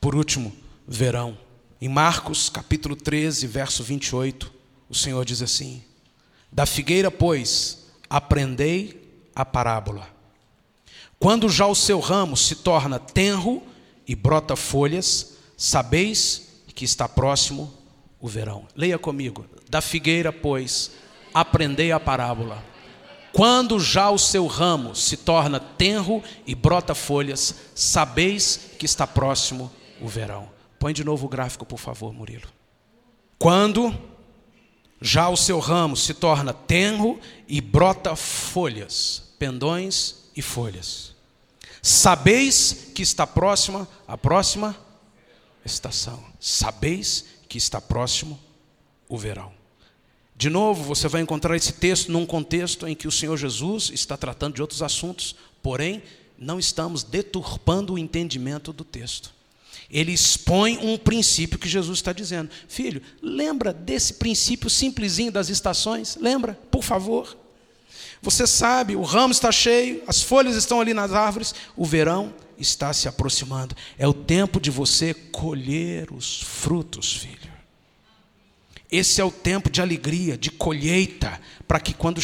Por último, verão. Em Marcos, capítulo 13, verso 28, o Senhor diz assim: da figueira, pois, aprendei a parábola. Quando já o seu ramo se torna tenro e brota folhas, sabeis que está próximo o verão. Leia comigo. Da figueira, pois, aprendei a parábola. Quando já o seu ramo se torna tenro e brota folhas, sabeis que está próximo o verão. Põe de novo o gráfico, por favor, Murilo. Quando já o seu ramo se torna tenro e brota folhas, pendões e folhas, sabeis que está próxima a próxima estação. Sabeis que está próximo o verão. De novo, você vai encontrar esse texto num contexto em que o Senhor Jesus está tratando de outros assuntos, porém, não estamos deturpando o entendimento do texto. Ele expõe um princípio que Jesus está dizendo. Filho, lembra desse princípio simplesinho das estações? Lembra, por favor. Você sabe, o ramo está cheio, as folhas estão ali nas árvores, o verão está se aproximando. É o tempo de você colher os frutos, filho. Esse é o tempo de alegria, de colheita, para que quando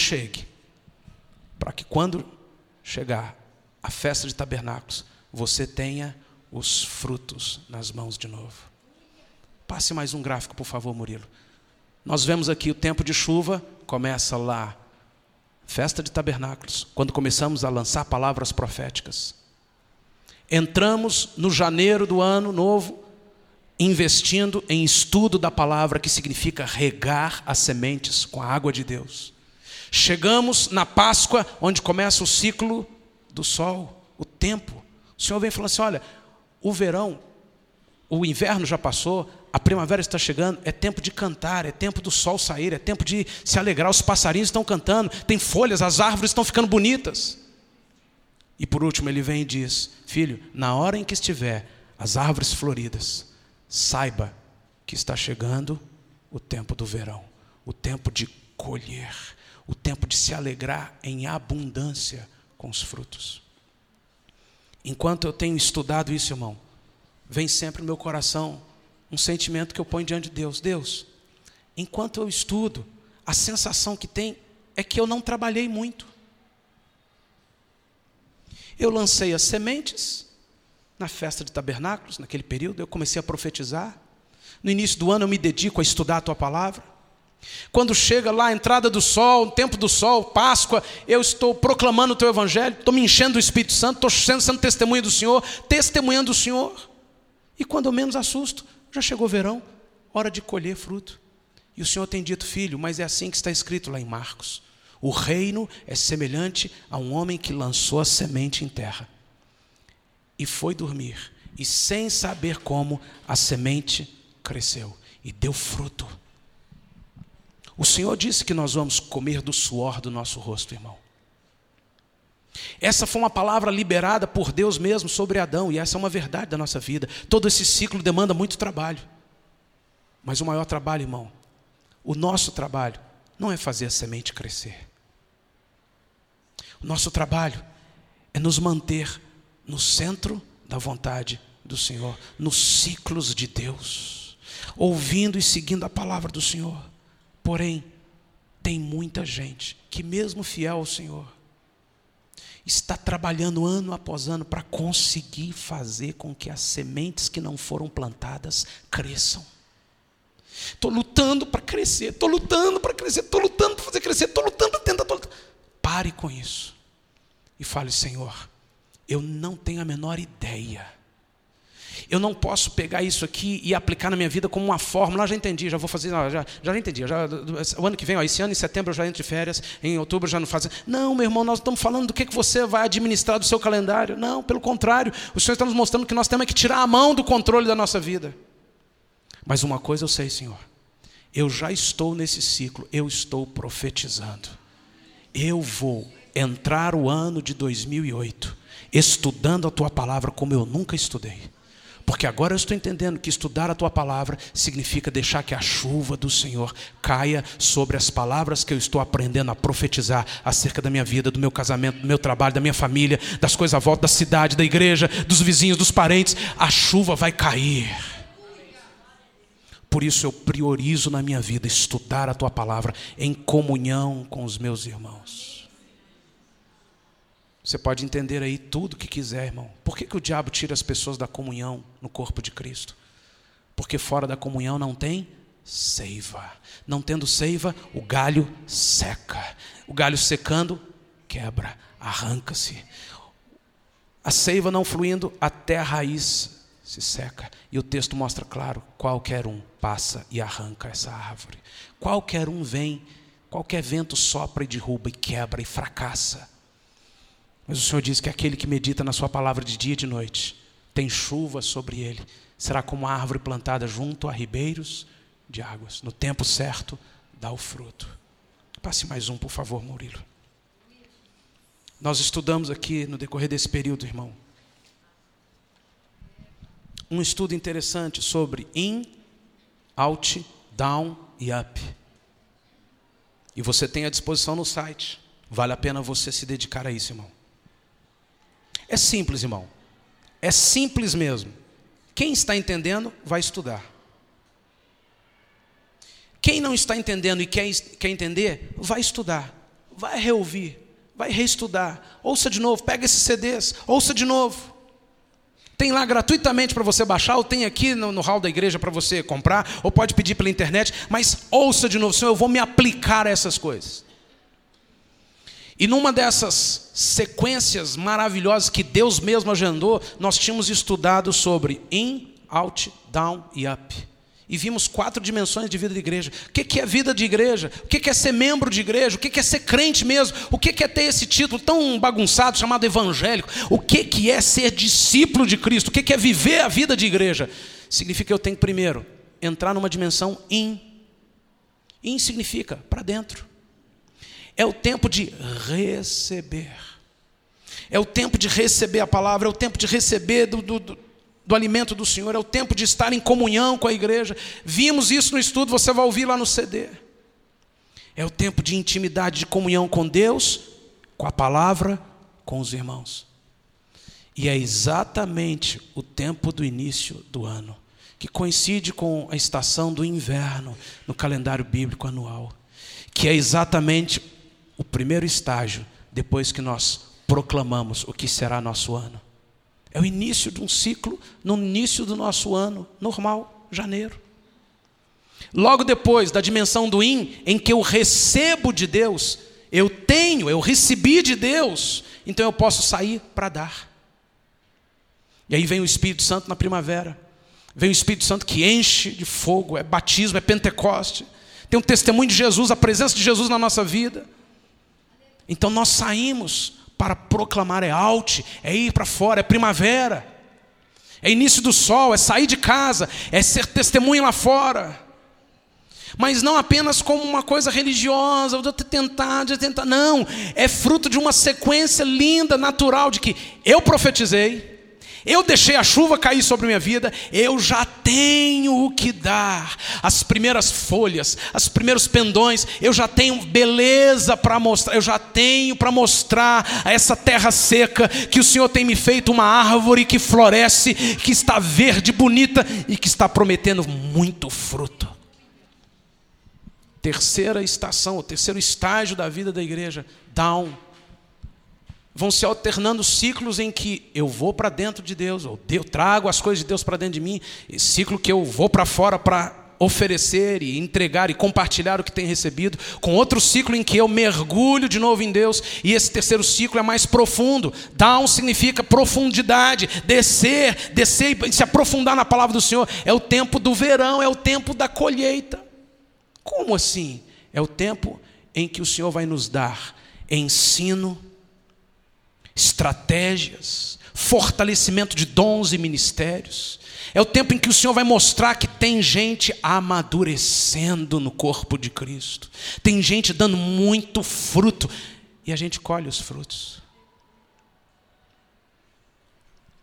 chegar a festa de tabernáculos, você tenha os frutos nas mãos de novo. Passe mais um gráfico, por favor, Murilo. Nós vemos aqui o tempo de chuva, começa lá, festa de tabernáculos, quando começamos a lançar palavras proféticas. Entramos no janeiro do ano novo, investindo em estudo da palavra, que significa regar as sementes com a água de Deus. Chegamos na Páscoa, onde começa o ciclo do sol, o tempo. O Senhor vem falando assim: olha, o verão, o inverno já passou, a primavera está chegando, é tempo de cantar, é tempo do sol sair, é tempo de se alegrar, os passarinhos estão cantando, tem folhas, as árvores estão ficando bonitas. E por último ele vem e diz: filho, na hora em que estiver as árvores floridas, saiba que está chegando o tempo do verão, o tempo de colher, o tempo de se alegrar em abundância com os frutos. Enquanto eu tenho estudado isso, irmão, vem sempre no meu coração um sentimento que eu ponho diante de Deus. Deus, enquanto eu estudo, a sensação que tem é que eu não trabalhei muito. Eu lancei as sementes na festa de tabernáculos, naquele período, eu comecei a profetizar. No início do ano eu me dedico a estudar a tua palavra. Quando chega lá a entrada do sol, o tempo do sol, Páscoa, eu estou proclamando o teu evangelho, estou me enchendo do Espírito Santo, estou sendo testemunha do Senhor, testemunhando o Senhor. E quando eu menos assusto, já chegou o verão, hora de colher fruto. E o Senhor tem dito: filho, mas é assim que está escrito lá em Marcos: o reino é semelhante a um homem que lançou a semente em terra e foi dormir, e sem saber como, a semente cresceu e deu fruto. O Senhor disse que nós vamos comer do suor do nosso rosto, irmão. Essa foi uma palavra liberada por Deus mesmo sobre Adão, e essa é uma verdade da nossa vida. Todo esse ciclo demanda muito trabalho. Mas o maior trabalho, irmão, o nosso trabalho, não é fazer a semente crescer. O nosso trabalho é nos manter no centro da vontade do Senhor, nos ciclos de Deus, ouvindo e seguindo a palavra do Senhor. Porém, tem muita gente que, mesmo fiel ao Senhor, está trabalhando ano após ano para conseguir fazer com que as sementes que não foram plantadas cresçam. Estou lutando para crescer, estou lutando para crescer, estou lutando para fazer crescer, estou lutando para tentar. Pare com isso e fale: Senhor, eu não tenho a menor ideia. Eu não posso pegar isso aqui e aplicar na minha vida como uma fórmula. Já entendi, já vou fazer, já entendi. O ano que vem, esse ano em setembro eu já entro de férias, em outubro eu já não faço. Não, meu irmão, nós estamos falando do que você vai administrar do seu calendário. Não, pelo contrário, o Senhor está nos mostrando que nós temos que tirar a mão do controle da nossa vida. Mas uma coisa eu sei, Senhor, eu já estou nesse ciclo, eu estou profetizando. Eu vou entrar o ano de 2008 estudando a tua palavra como eu nunca estudei. Porque agora eu estou entendendo que estudar a tua palavra significa deixar que a chuva do Senhor caia sobre as palavras que eu estou aprendendo a profetizar acerca da minha vida, do meu casamento, do meu trabalho, da minha família, das coisas à volta, da cidade, da igreja, dos vizinhos, dos parentes. A chuva vai cair. Por isso eu priorizo na minha vida estudar a tua palavra em comunhão com os meus irmãos. Você pode entender aí tudo o que quiser, irmão. Por que o diabo tira as pessoas da comunhão no corpo de Cristo? Porque fora da comunhão não tem seiva. Não tendo seiva, o galho seca. O galho secando, quebra, arranca-se. A seiva não fluindo, até a raiz se seca. E o texto mostra claro, qualquer um passa e arranca essa árvore. Qualquer um vem, qualquer vento sopra e derruba e quebra e fracassa. Mas o Senhor diz que aquele que medita na sua palavra de dia e de noite, tem chuva sobre ele, será como a árvore plantada junto a ribeiros de águas. No tempo certo, dá o fruto. Passe mais um, por favor, Murilo. Nós estudamos aqui no decorrer desse período, irmão, um estudo interessante sobre in, out, down e up. E você tem à disposição no site. Vale a pena você se dedicar a isso, irmão. É simples, irmão. É simples mesmo. Quem está entendendo, vai estudar. Quem não está entendendo e quer entender, vai estudar. Vai reouvir. Vai reestudar. Ouça de novo. Pega esses CDs. Ouça de novo. Tem lá gratuitamente para você baixar, ou tem aqui no hall da igreja para você comprar, ou pode pedir pela internet, mas ouça de novo. Senhor, eu vou me aplicar a essas coisas. E numa dessas sequências maravilhosas que Deus mesmo agendou, nós tínhamos estudado sobre in, out, down e up. E vimos 4 dimensões de vida de igreja. O que é vida de igreja? O que é ser membro de igreja? O que é ser crente mesmo? O que é ter esse título tão bagunçado chamado evangélico? O que é ser discípulo de Cristo? O que é viver a vida de igreja? Significa que eu tenho que primeiro entrar numa dimensão in. In significa para dentro. É o tempo de receber. É o tempo de receber a palavra, é o tempo de receber do alimento do Senhor, é o tempo de estar em comunhão com a igreja. Vimos isso no estudo, você vai ouvir lá no CD. É o tempo de intimidade, de comunhão com Deus, com a palavra, com os irmãos. E é exatamente o tempo do início do ano, que coincide com a estação do inverno no calendário bíblico anual, que é exatamente o primeiro estágio depois que nós proclamamos o que será nosso ano. É o início de um ciclo, no início do nosso ano normal, janeiro. Logo depois da dimensão do in, em que eu recebo de Deus, eu recebi de Deus, então eu posso sair para dar. E aí vem o Espírito Santo na primavera, vem o Espírito Santo que enche de fogo, é batismo, é Pentecoste, tem um testemunho de Jesus, a presença de Jesus na nossa vida. Então nós saímos para proclamar, é out, é ir para fora, é primavera, é início do sol, é sair de casa, é ser testemunha lá fora. Mas não apenas como uma coisa religiosa, vou tentar, não, é fruto de uma sequência linda, natural, de que eu profetizei, eu deixei a chuva cair sobre a minha vida, eu já tenho o que dar. As primeiras folhas, os primeiros pendões, eu já tenho beleza para mostrar. Eu já tenho para mostrar a essa terra seca que o Senhor tem me feito uma árvore que floresce, que está verde, bonita e que está prometendo muito fruto. Terceira estação, o terceiro estágio da vida da igreja, down. Vão se alternando ciclos em que eu vou para dentro de Deus, ou eu trago as coisas de Deus para dentro de mim, e ciclo que eu vou para fora para oferecer e entregar e compartilhar o que tenho recebido, com outro ciclo em que eu mergulho de novo em Deus, e esse terceiro ciclo é mais profundo. Down significa profundidade, descer e se aprofundar na palavra do Senhor. É o tempo do verão, é o tempo da colheita. Como assim? É o tempo em que o Senhor vai nos dar ensino, estratégias, fortalecimento de dons e ministérios. É o tempo em que o Senhor vai mostrar que tem gente amadurecendo no corpo de Cristo. Tem gente dando muito fruto. E a gente colhe os frutos.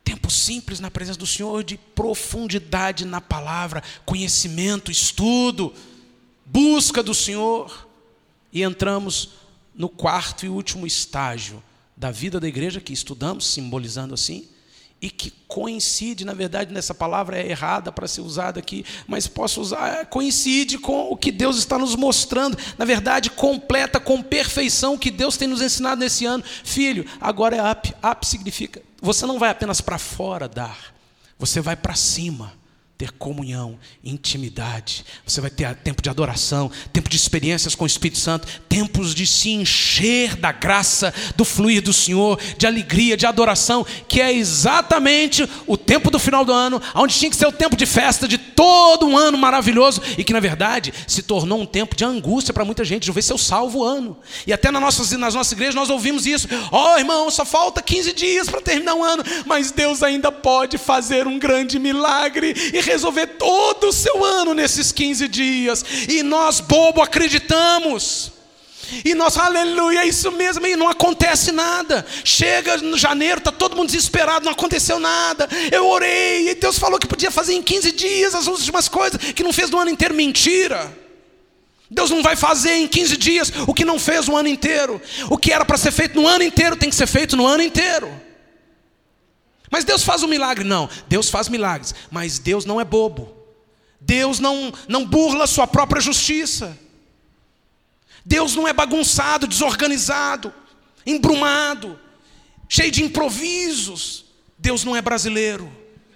Tempo simples na presença do Senhor, de profundidade na palavra, conhecimento, estudo, busca do Senhor. E entramos no quarto e último estágio da vida da igreja, que estudamos, simbolizando assim, e que coincide, na verdade, nessa palavra é errada para ser usada aqui, mas posso usar, coincide com o que Deus está nos mostrando, na verdade, completa com perfeição o que Deus tem nos ensinado nesse ano. Filho, agora é up. Up significa, você não vai apenas para fora dar, você vai para cima. Ter comunhão, intimidade. Você vai ter tempo de adoração, tempo de experiências com o Espírito Santo, tempos de se encher da graça, do fluir do Senhor, de alegria, de adoração, que é exatamente o tempo do final do ano, onde tinha que ser o tempo de festa de todo um ano maravilhoso, e que na verdade se tornou um tempo de angústia para muita gente, de ver se eu salvo o ano. E até nas nossas igrejas nós ouvimos isso: ó, irmão, só falta 15 dias para terminar o ano, mas Deus ainda pode fazer um grande milagre e resolver todo o seu ano nesses 15 dias. E nós, bobo, acreditamos. E nós, aleluia, é isso mesmo. E não acontece nada. Chega no janeiro, está todo mundo desesperado, não aconteceu nada. Eu orei, e Deus falou que podia fazer em 15 dias as últimas coisas que não fez no ano inteiro. Mentira. Deus não vai fazer em 15 dias o que não fez no ano inteiro. O que era para ser feito no ano inteiro tem que ser feito no ano inteiro. Mas Deus faz um milagre? Não, Deus faz milagres, mas Deus não é bobo. Deus não burla a sua própria justiça. Deus não é bagunçado, desorganizado, embrumado, cheio de improvisos. Deus não é brasileiro.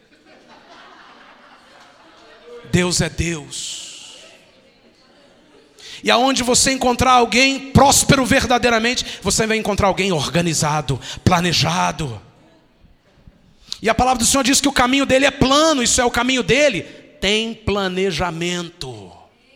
Deus é Deus. E aonde você encontrar alguém próspero verdadeiramente, você vai encontrar alguém organizado, planejado. E a palavra do Senhor diz que o caminho dele é plano. Isso é o caminho dele, tem planejamento.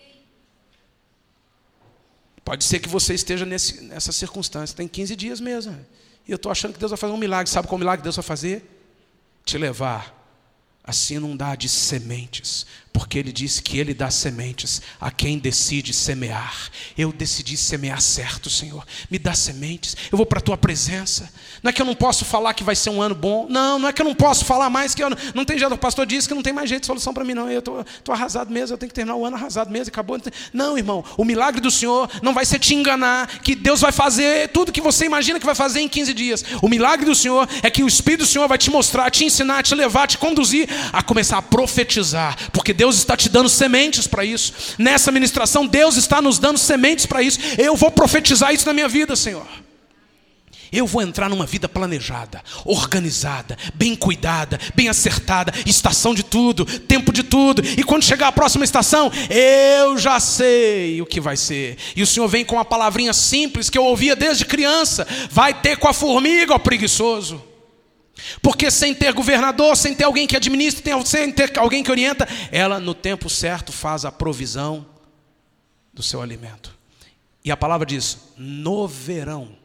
Pode ser que você esteja nessa circunstância, tem 15 dias mesmo, e eu estou achando que Deus vai fazer um milagre. Sabe qual milagre Deus vai fazer? Te levar a se inundar de sementes, porque Ele disse que Ele dá sementes a quem decide semear. Eu decidi semear certo, Senhor. Me dá sementes, eu vou para a Tua presença. Não é que eu não posso falar que vai ser um ano bom. Não é que eu não posso falar mais, que eu não tem jeito. O pastor disse que não tem mais jeito de solução para mim, não. Eu estou arrasado mesmo, eu tenho que terminar o ano arrasado mesmo, acabou. Não, irmão, o milagre do Senhor não vai ser te enganar, que Deus vai fazer tudo que você imagina que vai fazer em 15 dias. O milagre do Senhor é que o Espírito do Senhor vai te mostrar, te ensinar, te levar, te conduzir a começar a profetizar, porque Deus está te dando sementes para isso. Nessa ministração, Deus está nos dando sementes para isso. Eu vou profetizar isso na minha vida, Senhor. Eu vou entrar numa vida planejada, organizada, bem cuidada, bem acertada, estação de tudo, tempo de tudo. E quando chegar a próxima estação, eu já sei o que vai ser. E o Senhor vem com uma palavrinha simples que eu ouvia desde criança: vai ter com a formiga, ó preguiçoso. Porque sem ter governador, sem ter alguém que administra, sem ter alguém que orienta, ela no tempo certo faz a provisão do seu alimento. E a palavra diz, no verão.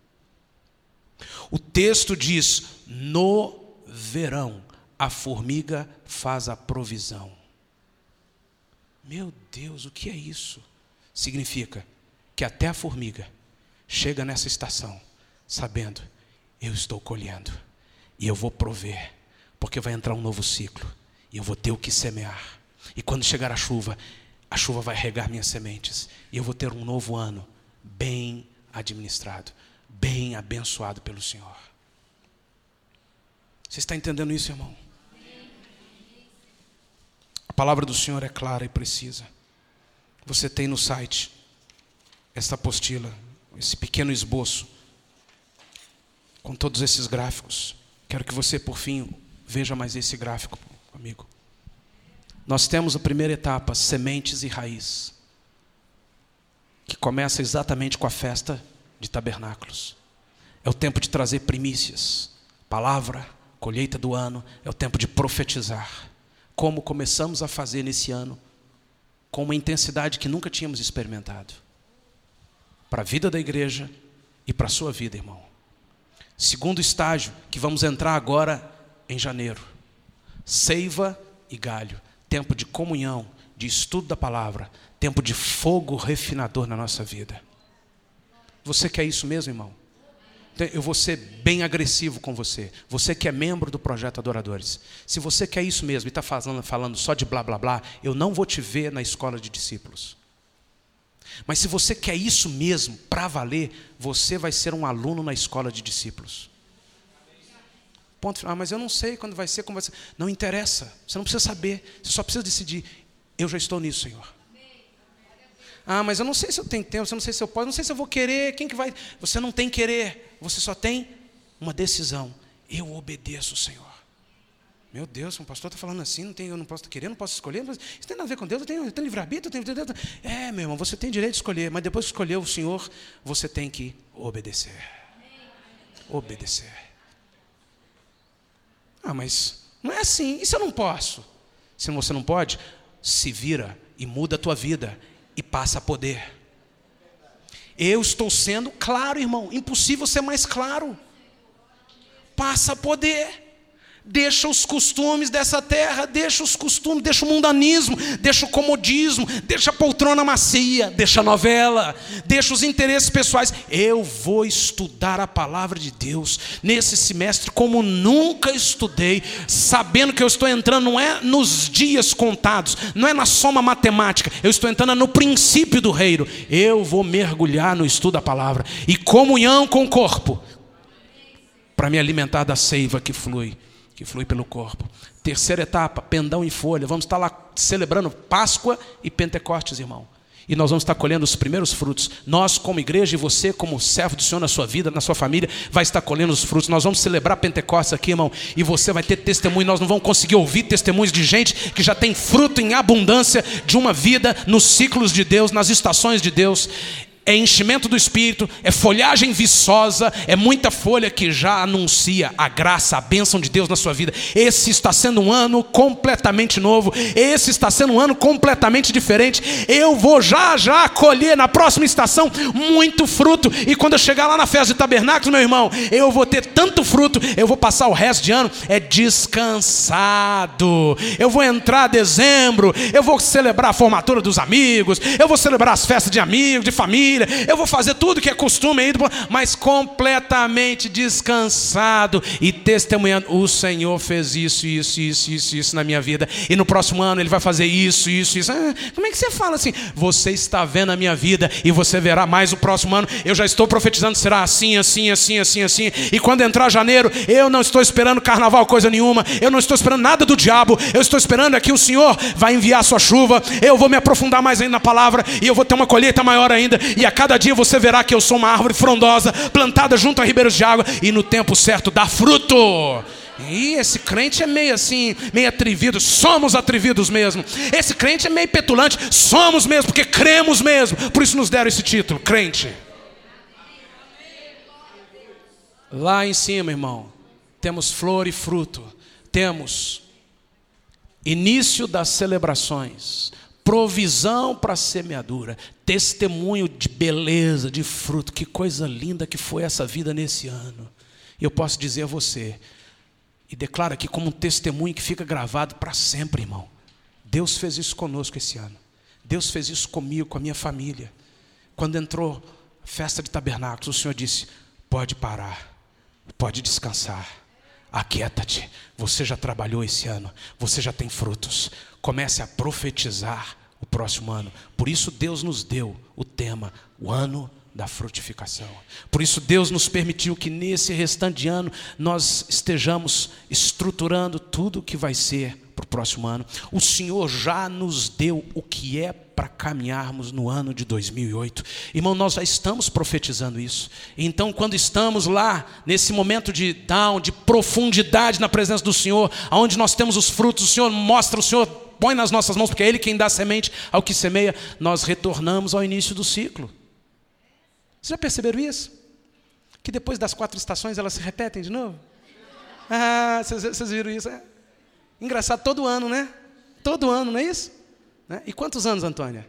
O texto diz, no verão, a formiga faz a provisão. Meu Deus, o que é isso? Significa que até a formiga chega nessa estação sabendo, eu estou colhendo. E eu vou prover, porque vai entrar um novo ciclo. E eu vou ter o que semear. E quando chegar a chuva vai regar minhas sementes. E eu vou ter um novo ano bem administrado, bem abençoado pelo Senhor. Você está entendendo isso, irmão? A palavra do Senhor é clara e precisa. Você tem no site esta apostila, esse pequeno esboço, com todos esses gráficos. Quero que você, por fim, veja mais esse gráfico, amigo. Nós temos a primeira etapa, sementes e raiz, que começa exatamente com a festa de tabernáculos. É o tempo de trazer primícias, palavra, colheita do ano, é o tempo de profetizar. Como começamos a fazer nesse ano, com uma intensidade que nunca tínhamos experimentado. Para a vida da igreja e para a sua vida, irmão. Segundo estágio, que vamos entrar agora em janeiro. Seiva e galho. Tempo de comunhão, de estudo da palavra. Tempo de fogo refinador na nossa vida. Você quer isso mesmo, irmão? Eu vou ser bem agressivo com você. Você que é membro do Projeto Adoradores. Se você quer isso mesmo e está falando só de blá, blá, blá, eu não vou te ver na escola de discípulos. Mas se você quer isso mesmo, para valer, você vai ser um aluno na escola de discípulos. Ponto final. Mas eu não sei quando vai ser, como vai ser. Não interessa. Você não precisa saber. Você só precisa decidir. Eu já estou nisso, Senhor. Mas eu não sei se eu tenho tempo, eu não sei se eu posso, não sei se eu vou querer, quem que vai... Você não tem querer, você só tem uma decisão. Eu obedeço, Senhor. Meu Deus, um pastor está falando assim, eu não posso querer, não posso escolher. Isso tem nada a ver com Deus, eu tenho livre-arbítrio, meu irmão, você tem direito de escolher, mas depois de escolher o Senhor, você tem que obedecer. Obedecer. Mas não é assim, e se eu não posso? Se você não pode, se vira e muda a tua vida. E passa a poder. Eu estou sendo claro, irmão. Impossível ser mais claro. Passa a poder. Deixa os costumes dessa terra. Deixa os costumes, deixa o mundanismo. Deixa o comodismo. Deixa a poltrona macia. Deixa a novela. Deixa os interesses pessoais. Eu vou estudar a palavra de Deus nesse semestre como nunca estudei, sabendo que eu estou entrando, não é nos dias contados, não é na soma matemática, eu estou entrando no princípio do reino. Eu vou mergulhar no estudo da palavra e comunhão com o corpo, para me alimentar da seiva que flui pelo corpo. Terceira etapa, pendão em folha. Vamos estar lá celebrando Páscoa e Pentecostes, irmão. E nós vamos estar colhendo os primeiros frutos. Nós, como igreja, e você, como servo do Senhor na sua vida, na sua família, vai estar colhendo os frutos. Nós vamos celebrar Pentecostes aqui, irmão. E você vai ter testemunho. Nós não vamos conseguir ouvir testemunhos de gente que já tem fruto em abundância de uma vida nos ciclos de Deus, nas estações de Deus. É enchimento do Espírito, é folhagem viçosa, é muita folha que já anuncia a graça, a bênção de Deus na sua vida. Esse está sendo um ano completamente novo, esse está sendo um ano completamente diferente. Eu vou já colher na próxima estação muito fruto, e quando eu chegar lá na festa de tabernáculos, meu irmão, eu vou ter tanto fruto, eu vou passar o resto de ano descansado. Eu vou entrar dezembro, eu vou celebrar a formatura dos amigos, eu vou celebrar as festas de amigos, de família, eu vou fazer tudo que é costume aí, mas completamente descansado e testemunhando. O Senhor fez isso na minha vida, e no próximo ano Ele vai fazer isso. Como é que você fala assim? Você está vendo a minha vida e você verá mais o próximo ano. Eu já estou profetizando, será assim. E quando entrar janeiro, eu não estou esperando carnaval coisa nenhuma, eu não estou esperando nada do diabo, eu estou esperando que o Senhor vai enviar a sua chuva. Eu vou me aprofundar mais ainda na palavra, e eu vou ter uma colheita maior ainda. E a cada dia você verá que eu sou uma árvore frondosa, plantada junto a ribeiros de água, e no tempo certo dá fruto. E esse crente é meio assim, meio atrevido. Somos atrevidos mesmo. Esse crente é meio petulante. Somos mesmo, porque cremos mesmo. Por isso nos deram esse título, crente. Lá em cima, irmão, temos flor e fruto. Temos início das celebrações, provisão para a semeadura, testemunho de beleza, de fruto. Que coisa linda que foi essa vida nesse ano. E eu posso dizer a você, e declaro aqui como um testemunho que fica gravado para sempre, irmão. Deus fez isso conosco esse ano. Deus fez isso comigo, com a minha família. Quando entrou a festa de tabernáculos, o Senhor disse: pode parar, pode descansar, aquieta-te. Você já trabalhou esse ano, você já tem frutos. Comece a profetizar o próximo ano. Por isso Deus nos deu o tema, o ano da frutificação. Por isso Deus nos permitiu que nesse restante de ano nós estejamos estruturando tudo o que vai ser para o próximo ano. O Senhor já nos deu o que é para caminharmos no ano de 2008. Irmão, nós já estamos profetizando isso. Então, quando estamos lá, nesse momento de down, de profundidade na presença do Senhor, onde nós temos os frutos, o Senhor mostra, o Senhor põe nas nossas mãos, porque é Ele quem dá semente ao que semeia, nós retornamos ao início do ciclo. Vocês já perceberam isso? Que depois das 4 estações elas se repetem de novo? Vocês viram isso? É engraçado, todo ano, né? Todo ano, não é isso? Né? E quantos anos, Antônia?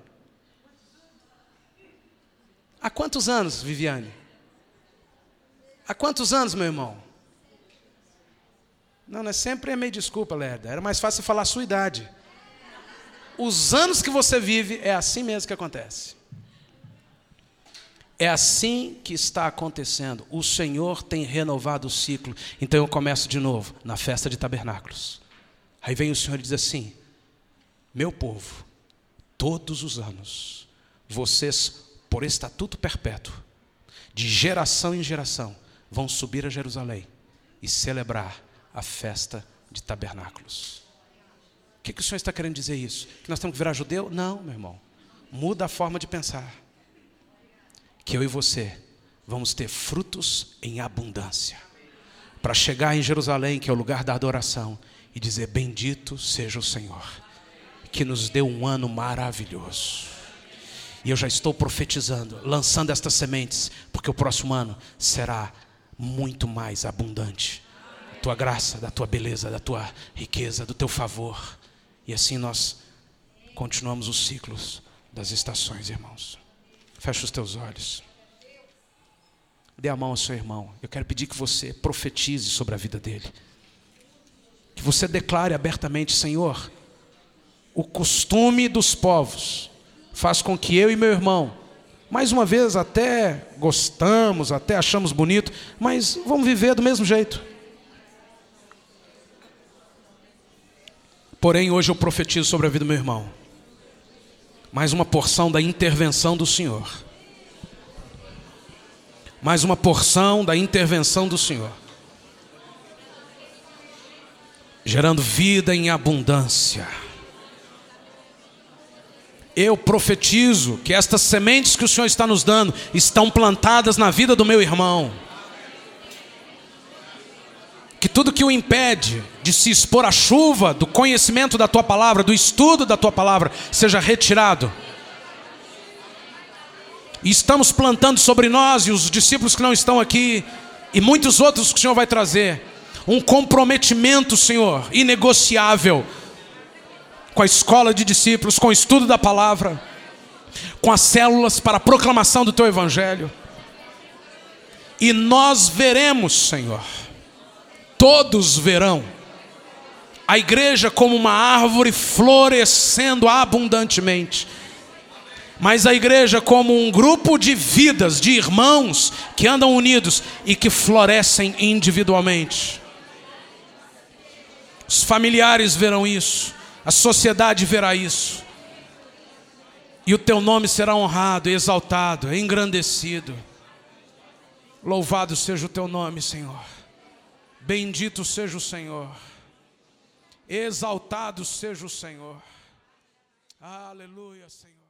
Há quantos anos, Viviane? Há quantos anos, meu irmão? Não é sempre meio desculpa, Lerda. Era mais fácil falar a sua idade. Os anos que você vive, é assim mesmo que acontece. É assim que está acontecendo. O Senhor tem renovado o ciclo. Então eu começo de novo, na festa de tabernáculos. Aí vem o Senhor e diz assim: meu povo, todos os anos, vocês, por estatuto perpétuo, de geração em geração, vão subir a Jerusalém e celebrar a festa de tabernáculos. O que o Senhor está querendo dizer isso? Que nós temos que virar judeu? Não, meu irmão. Muda a forma de pensar. Que eu e você vamos ter frutos em abundância. Para chegar em Jerusalém, que é o lugar da adoração, e dizer: bendito seja o Senhor, que nos deu um ano maravilhoso. E eu já estou profetizando, lançando estas sementes, porque o próximo ano será muito mais abundante. Da tua graça, da tua beleza, da tua riqueza, do teu favor. E assim nós continuamos os ciclos das estações, irmãos. Fecha os teus olhos. Dê a mão ao seu irmão. Eu quero pedir que você profetize sobre a vida dele. Que você declare abertamente: Senhor, o costume dos povos faz com que eu e meu irmão, mais uma vez, até gostamos, até achamos bonito, mas vamos viver do mesmo jeito. Porém, hoje eu profetizo sobre a vida do meu irmão. Mais uma porção da intervenção do Senhor. Mais uma porção da intervenção do Senhor. Gerando vida em abundância. Eu profetizo que estas sementes que o Senhor está nos dando estão plantadas na vida do meu irmão. Que tudo que o impede de se expor à chuva do conhecimento da tua palavra, do estudo da tua palavra, seja retirado. E estamos plantando sobre nós e os discípulos que não estão aqui, e muitos outros que o Senhor vai trazer, um comprometimento, Senhor, inegociável, com a escola de discípulos, com o estudo da palavra, com as células para a proclamação do teu evangelho. E nós veremos, Senhor, todos verão a igreja como uma árvore florescendo abundantemente, mas a igreja como um grupo de vidas, de irmãos que andam unidos e que florescem individualmente. Os familiares verão isso, a sociedade verá isso, e o teu nome será honrado, exaltado, engrandecido. Louvado seja o teu nome, Senhor. Bendito seja o Senhor. Exaltado seja o Senhor. Aleluia, Senhor.